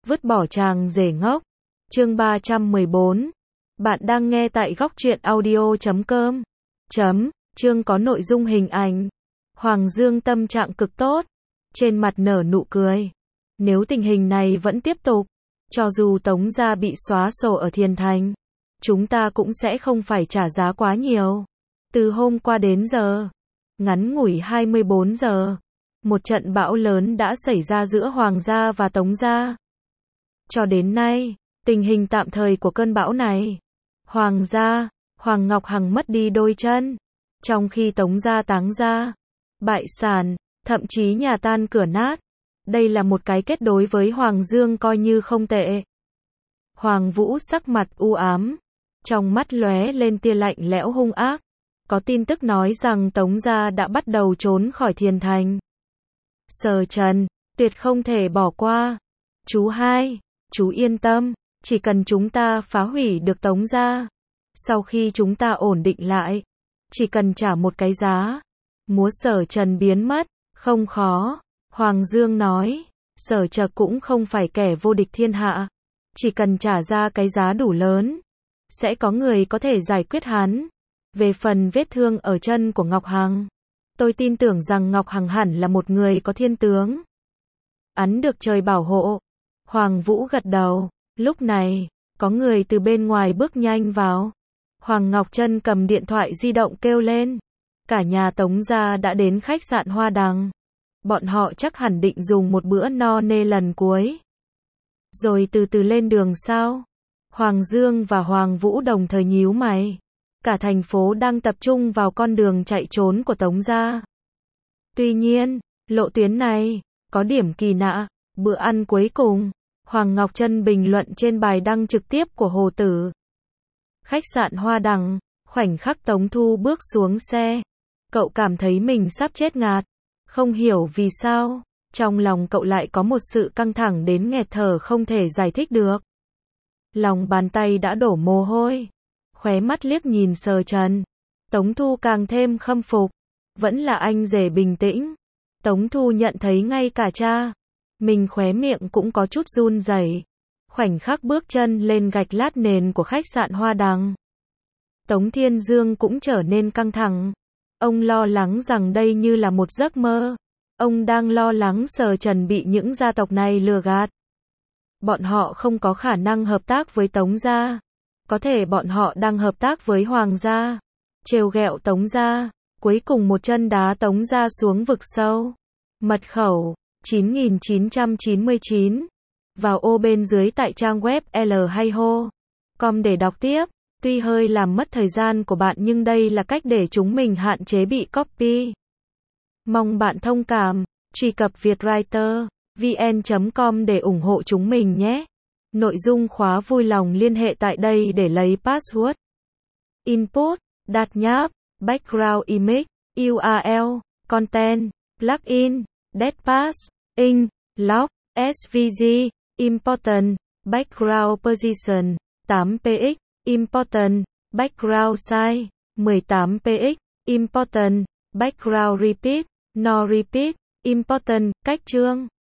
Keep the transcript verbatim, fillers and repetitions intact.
Vứt bỏ chàng rể ngốc. Chương ba trăm mười bốn. Bạn đang nghe tại góc truyện audio chấm com. Chấm, chương có nội dung hình ảnh. Hoàng Dương tâm trạng cực tốt, trên mặt nở nụ cười. Nếu tình hình này vẫn tiếp tục, cho dù Tống gia bị xóa sổ ở Thiền Thành, chúng ta cũng sẽ không phải trả giá quá nhiều. Từ hôm qua đến giờ, ngắn ngủi hai mươi bốn giờ, một trận bão lớn đã xảy ra giữa Hoàng gia và Tống gia. Cho đến nay, tình hình tạm thời của cơn bão này, Hoàng gia, Hoàng Ngọc Hằng mất đi đôi chân, trong khi Tống gia táng gia, bại sản, thậm chí nhà tan cửa nát. Đây là một cái kết đối với Hoàng Dương coi như không tệ. Hoàng Vũ sắc mặt u ám, trong mắt lóe lên tia lạnh lẽo hung ác. Có tin tức nói rằng Tống gia đã bắt đầu trốn khỏi Thiền Thành. Sở Trần, tuyệt không thể bỏ qua. Chú hai, chú yên tâm, chỉ cần chúng ta phá hủy được Tống gia, sau khi chúng ta ổn định lại, chỉ cần trả một cái giá, múa Sở Trần biến mất, không khó. Hoàng Dương nói, Sở Trần cũng không phải kẻ vô địch thiên hạ, chỉ cần trả ra cái giá đủ lớn, sẽ có người có thể giải quyết hắn. Về phần vết thương ở chân của Ngọc Hằng, tôi tin tưởng rằng Ngọc Hằng hẳn là một người có thiên tướng. Hắn được trời bảo hộ. Hoàng Vũ gật đầu. Lúc này, có người từ bên ngoài bước nhanh vào. Hoàng Ngọc Trân cầm điện thoại di động kêu lên. Cả nhà Tống gia đã đến khách sạn Hoa Đằng. Bọn họ chắc hẳn định dùng một bữa no nê lần cuối, rồi từ từ lên đường sao? Hoàng Dương và Hoàng Vũ đồng thời nhíu mày. Cả thành phố đang tập trung vào con đường chạy trốn của Tống gia. Tuy nhiên, lộ tuyến này có điểm kỳ lạ. Bữa ăn cuối cùng, Hoàng Ngọc Trân bình luận trên bài đăng trực tiếp của Hồ Tử. Khách sạn Hoa Đằng, khoảnh khắc Tống Thu bước xuống xe, cậu cảm thấy mình sắp chết ngạt. Không hiểu vì sao, trong lòng cậu lại có một sự căng thẳng đến nghẹt thở không thể giải thích được. Lòng bàn tay đã đổ mồ hôi, khóe mắt liếc nhìn Sở Trần. Tống Thu càng thêm khâm phục, vẫn là anh rể bình tĩnh. Tống Thu nhận thấy ngay cả cha mình khóe miệng cũng có chút run rẩy. Khoảnh khắc bước chân lên gạch lát nền của khách sạn Hoa Đằng, Tống Thiên Dương cũng trở nên căng thẳng. Ông lo lắng rằng đây như là một giấc mơ. Ông đang lo lắng Sở Trần bị những gia tộc này lừa gạt. Bọn họ không có khả năng hợp tác với Tống gia. Có thể bọn họ đang hợp tác với Hoàng gia, trêu ghẹo Tống gia, cuối cùng một chân đá Tống gia xuống vực sâu. Mật khẩu chín nghìn chín trăm chín mươi chín. Vào ô bên dưới tại trang web l hai ho chấm com để đọc tiếp. Tuy hơi làm mất thời gian của bạn nhưng đây là cách để chúng mình hạn chế bị copy. Mong bạn thông cảm. Truy cập vietwriter vn chấm com để ủng hộ chúng mình nhé. Nội dung khóa vui lòng liên hệ tại đây để lấy password. Input, đặt nháp, background image, u rờ lờ, content, plugin, datapass, ink, log, ét vê giê, important, background position, tám px, important, background size, mười tám px, important, background repeat, no repeat, important, cách chương.